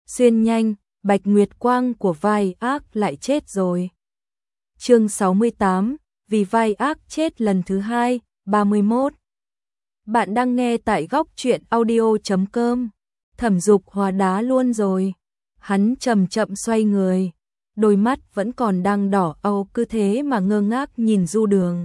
Xuyên nhanh, Bạch Nguyệt Quang của vai ác lại chết rồi. Chương 68, vì vai ác chết lần thứ 2, 31. Bạn đang nghe tại góc truyện audio.com. Thẩm Dục hóa đá luôn rồi. Hắn chậm chậm xoay người, đôi mắt vẫn còn đang đỏ au cứ thế mà ngơ ngác nhìn Du Đường.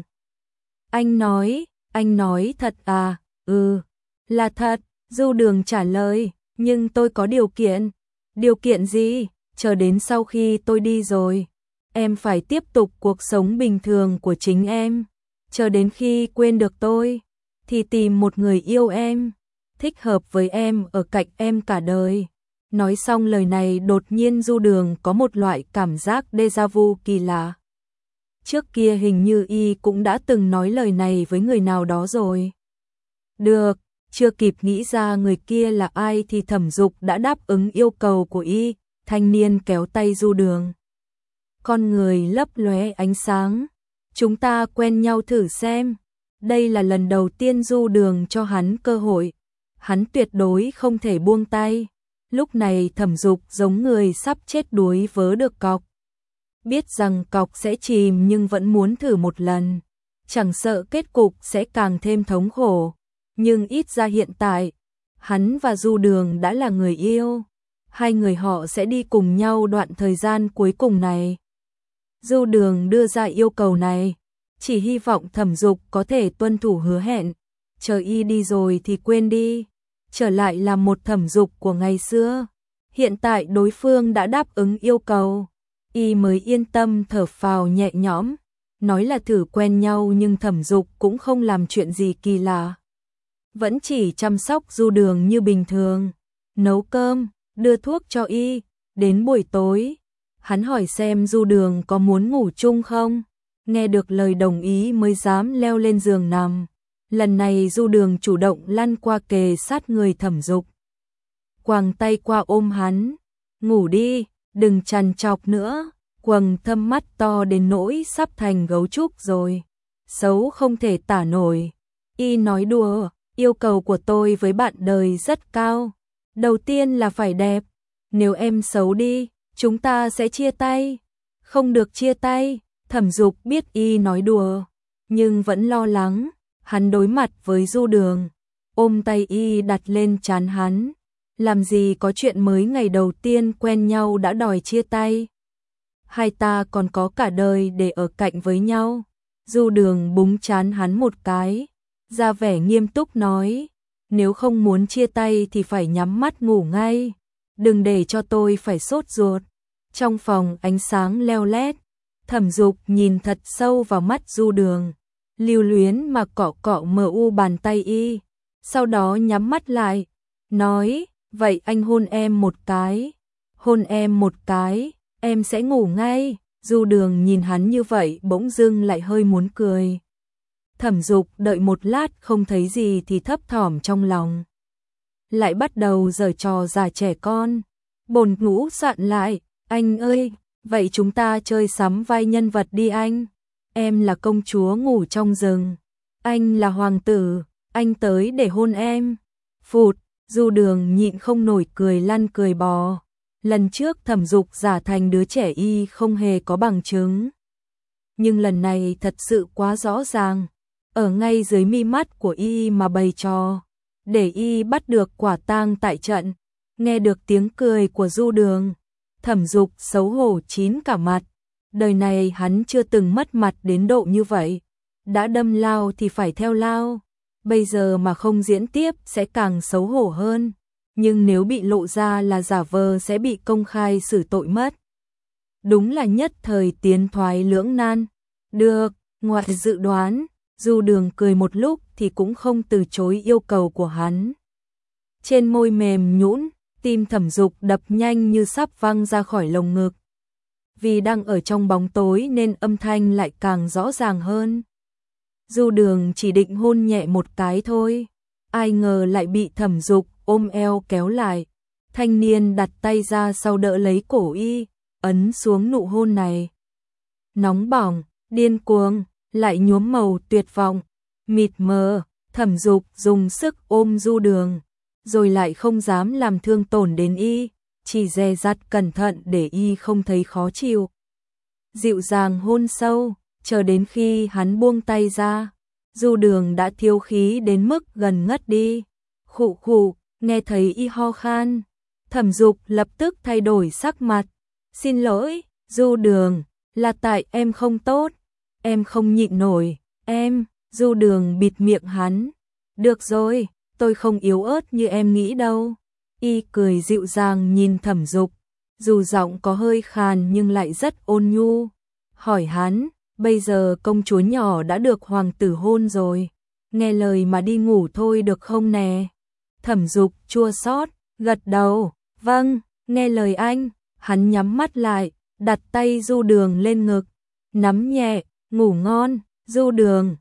Anh nói thật à? Ừ, là thật, Du Đường trả lời, nhưng tôi có điều kiện. Điều kiện gì? Chờ đến sau khi tôi đi rồi, em phải tiếp tục cuộc sống bình thường của chính em. Chờ đến khi quên được tôi, thì tìm một người yêu em, thích hợp với em ở cạnh em cả đời. Nói xong lời này đột nhiên Du Đường có một loại cảm giác déjà vu kỳ lạ. Trước kia hình như y cũng đã từng nói lời này với người nào đó rồi. Được, chưa kịp nghĩ ra người kia là ai thì Thẩm Dục đã đáp ứng yêu cầu của y. Thanh niên kéo tay Du Đường. Con người lấp lóe ánh sáng. Chúng ta quen nhau thử xem. Đây là lần đầu tiên Du Đường cho hắn cơ hội. Hắn tuyệt đối không thể buông tay. Lúc này Thẩm Dục giống người sắp chết đuối vớ được cọc. Biết rằng cọc sẽ chìm nhưng vẫn muốn thử một lần. Chẳng sợ kết cục sẽ càng thêm thống khổ. Nhưng ít ra hiện tại, hắn và Du Đường đã là người yêu. Hai người họ sẽ đi cùng nhau đoạn thời gian cuối cùng này. Du Đường đưa ra yêu cầu này, chỉ hy vọng Thẩm Dục có thể tuân thủ hứa hẹn. Chờ y đi rồi thì quên đi, trở lại là một Thẩm Dục của ngày xưa. Hiện tại đối phương đã đáp ứng yêu cầu, y mới yên tâm thở phào nhẹ nhõm. Nói là thử quen nhau nhưng Thẩm Dục cũng không làm chuyện gì kỳ lạ. Vẫn chỉ chăm sóc Du Đường như bình thường, nấu cơm, đưa thuốc cho y. Đến buổi tối, hắn hỏi xem Du Đường có muốn ngủ chung không. Nghe được lời đồng ý mới dám leo lên giường nằm. Lần này Du Đường chủ động lăn qua kề sát người Thẩm Dục, quàng tay qua ôm hắn. Ngủ đi, đừng trằn trọc nữa. Quầng thâm mắt to đến nỗi sắp thành gấu trúc rồi, xấu không thể tả nổi. Y nói đùa, yêu cầu của tôi với bạn đời rất cao. Đầu tiên là phải đẹp. Nếu em xấu đi, chúng ta sẽ chia tay. Không được chia tay. Thẩm Dục biết y nói đùa, nhưng vẫn lo lắng. Hắn đối mặt với Du Đường, ôm tay y đặt lên trán hắn. Làm gì có chuyện mới ngày đầu tiên quen nhau đã đòi chia tay. Hai ta còn có cả đời để ở cạnh với nhau. Du Đường búng trán hắn một cái, ra vẻ nghiêm túc nói, nếu không muốn chia tay thì phải nhắm mắt ngủ ngay. Đừng để cho tôi phải sốt ruột. Trong phòng ánh sáng leo lét, Thẩm Dục nhìn thật sâu vào mắt Du Đường, lưu luyến mà cọ cọ mờ u bàn tay y, sau đó nhắm mắt lại, nói, vậy anh hôn em một cái. Hôn em một cái, em sẽ ngủ ngay. Du Đường nhìn hắn như vậy bỗng dưng lại hơi muốn cười. Thẩm Dục đợi một lát không thấy gì thì thấp thỏm trong lòng. Lại bắt đầu giở trò già trẻ con. Bổn ngũ soạn lại, anh ơi, vậy chúng ta chơi sắm vai nhân vật đi anh. Em là công chúa ngủ trong rừng, anh là hoàng tử, anh tới để hôn em. Phụt, Du Đường nhịn không nổi cười lăn cười bò. Lần trước Thẩm Dục giả thành đứa trẻ y không hề có bằng chứng. Nhưng lần này thật sự quá rõ ràng. Ở ngay dưới mi mắt của y mà bày trò, để y bắt được quả tang tại trận. Nghe được tiếng cười của Du Đường, Thẩm Dục xấu hổ chín cả mặt. Đời này hắn chưa từng mất mặt đến độ như vậy. Đã đâm lao thì phải theo lao. Bây giờ mà không diễn tiếp sẽ càng xấu hổ hơn. Nhưng nếu bị lộ ra là giả vờ sẽ bị công khai xử tội mất. Đúng là nhất thời tiến thoái lưỡng nan. Được, ngoài dự đoán, Du Đường cười một lúc thì cũng không từ chối yêu cầu của hắn. Trên môi mềm nhũn, tim Thẩm Dục đập nhanh như sắp văng ra khỏi lồng ngực. Vì đang ở trong bóng tối nên âm thanh lại càng rõ ràng hơn. Du Đường chỉ định hôn nhẹ một cái thôi, ai ngờ lại bị Thẩm Dục ôm eo kéo lại. Thanh niên đặt tay ra sau đỡ lấy cổ y, ấn xuống nụ hôn này. Nóng bỏng, điên cuồng, lại nhuốm màu tuyệt vọng, mịt mờ. Thẩm Dục dùng sức ôm Du Đường, rồi lại không dám làm thương tổn đến y. chỉ dè dặt cẩn thận để y không thấy khó chịu. Dịu dàng hôn sâu, chờ đến khi hắn buông tay ra, Du Đường đã thiếu khí đến mức gần ngất đi. Khụ khụ, nghe thấy y ho khan, Thẩm Dục lập tức thay đổi sắc mặt. Xin lỗi, Du Đường, là tại em không tốt, em không nhịn nổi, em. Du Đường bịt miệng hắn. Được rồi, tôi không yếu ớt như em nghĩ đâu. Y cười dịu dàng nhìn Thẩm Dục, dù giọng có hơi khàn nhưng lại rất ôn nhu. Hỏi hắn, bây giờ công chúa nhỏ đã được hoàng tử hôn rồi, nghe lời mà đi ngủ thôi được không nè? Thẩm Dục chua xót, gật đầu, vâng, nghe lời anh. Hắn nhắm mắt lại, đặt tay Du Đường lên ngực, nắm nhẹ, ngủ ngon. Du Đường,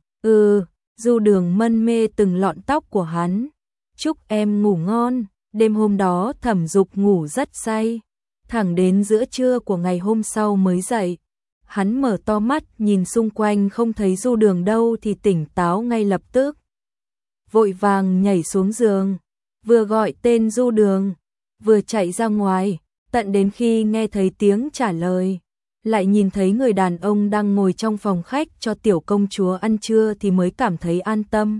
Du Đường mân mê từng lọn tóc của hắn. Chúc em ngủ ngon. Đêm hôm đó Thẩm Dục ngủ rất say, thẳng đến giữa trưa của ngày hôm sau mới dậy. Hắn mở to mắt nhìn xung quanh không thấy Du Đường đâu thì tỉnh táo ngay lập tức. Vội vàng nhảy xuống giường, vừa gọi tên Du Đường, vừa chạy ra ngoài, tận đến khi nghe thấy tiếng trả lời, lại nhìn thấy người đàn ông đang ngồi trong phòng khách cho tiểu công chúa ăn trưa thì mới cảm thấy an tâm.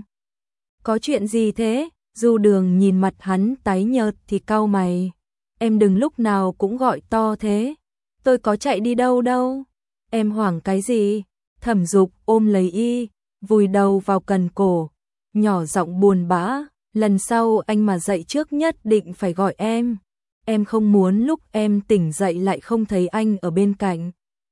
Có chuyện gì thế? Du Đường nhìn mặt hắn tái nhợt thì cau mày. Em đừng lúc nào cũng gọi to thế. Tôi có chạy đi đâu đâu. Em hoảng cái gì? Thẩm Dục ôm lấy y, vùi đầu vào cần cổ, nhỏ giọng buồn bã. Lần sau anh mà dậy trước nhất định phải gọi em. Em không muốn lúc em tỉnh dậy lại không thấy anh ở bên cạnh.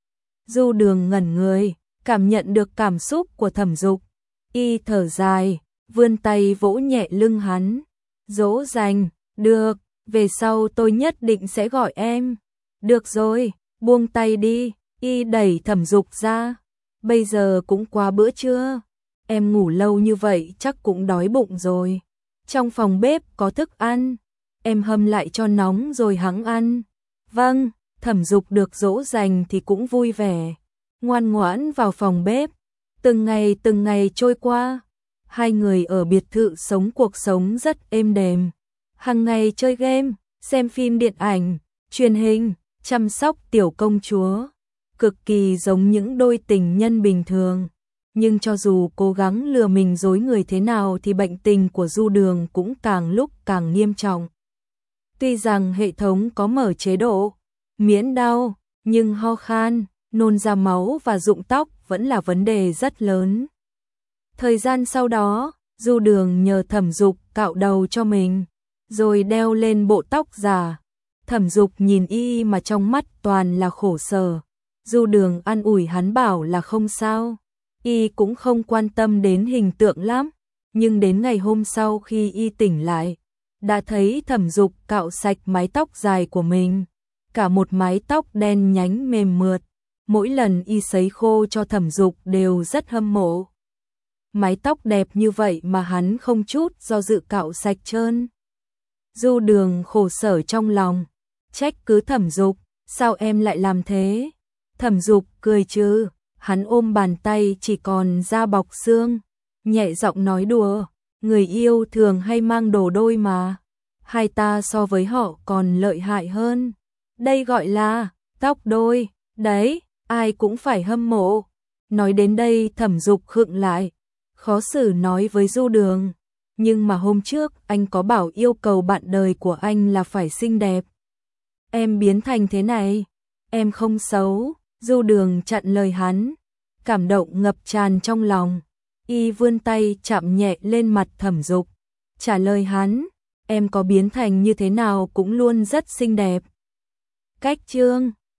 Du Đường ngẩn người, cảm nhận được cảm xúc của Thẩm Dục. Y thở dài, vươn tay vỗ nhẹ lưng hắn. Dỗ dành, được, về sau tôi nhất định sẽ gọi em. Được rồi, buông tay đi. Y đẩy Thẩm Dục ra. Bây giờ cũng qua bữa trưa. Em ngủ lâu như vậy chắc cũng đói bụng rồi. Trong phòng bếp có thức ăn, em hâm lại cho nóng rồi hẵng ăn. Vâng, Thẩm Dục được dỗ dành thì cũng vui vẻ, ngoan ngoãn vào phòng bếp. Từng ngày trôi qua, hai người ở biệt thự sống cuộc sống rất êm đềm. Hàng ngày chơi game, xem phim điện ảnh, truyền hình, chăm sóc tiểu công chúa, cực kỳ giống những đôi tình nhân bình thường. Nhưng cho dù cố gắng lừa mình dối người thế nào thì bệnh tình của Du Đường cũng càng lúc càng nghiêm trọng. Tuy rằng hệ thống có mở chế độ miễn đau, nhưng ho khan, nôn ra máu và rụng tóc vẫn là vấn đề rất lớn. Thời gian sau đó, Du Đường nhờ Thẩm Dục cạo đầu cho mình, rồi đeo lên bộ tóc giả. Thẩm Dục nhìn y mà trong mắt toàn là khổ sở. Du Đường an ủi hắn bảo là không sao. Y cũng không quan tâm đến hình tượng lắm, nhưng đến ngày hôm sau khi y tỉnh lại, đã thấy Thẩm Dục cạo sạch mái tóc dài của mình, cả một mái tóc đen nhánh mềm mượt. Mỗi lần y sấy khô cho Thẩm Dục đều rất hâm mộ. Mái tóc đẹp như vậy mà hắn không chút do dự cạo sạch trơn. Du Đường khổ sở trong lòng, trách cứ Thẩm Dục, sao em lại làm thế? Thẩm Dục cười trừ, hắn ôm bàn tay chỉ còn da bọc xương, nhẹ giọng nói đùa, người yêu thường hay mang đồ đôi mà, hai ta so với họ còn lợi hại hơn. Đây gọi là tóc đôi, đấy, ai cũng phải hâm mộ. Nói đến đây Thẩm Dục khựng lại, khó xử nói với Du Đường, nhưng mà hôm trước anh có bảo yêu cầu bạn đời của anh là phải xinh đẹp. Em biến thành thế này, em không xấu. Du Đường chặn lời hắn, cảm động ngập tràn trong lòng. Y vươn tay chạm nhẹ lên mặt Thẩm Dục, trả lời hắn, em có biến thành như thế nào cũng luôn rất xinh đẹp. Cách chương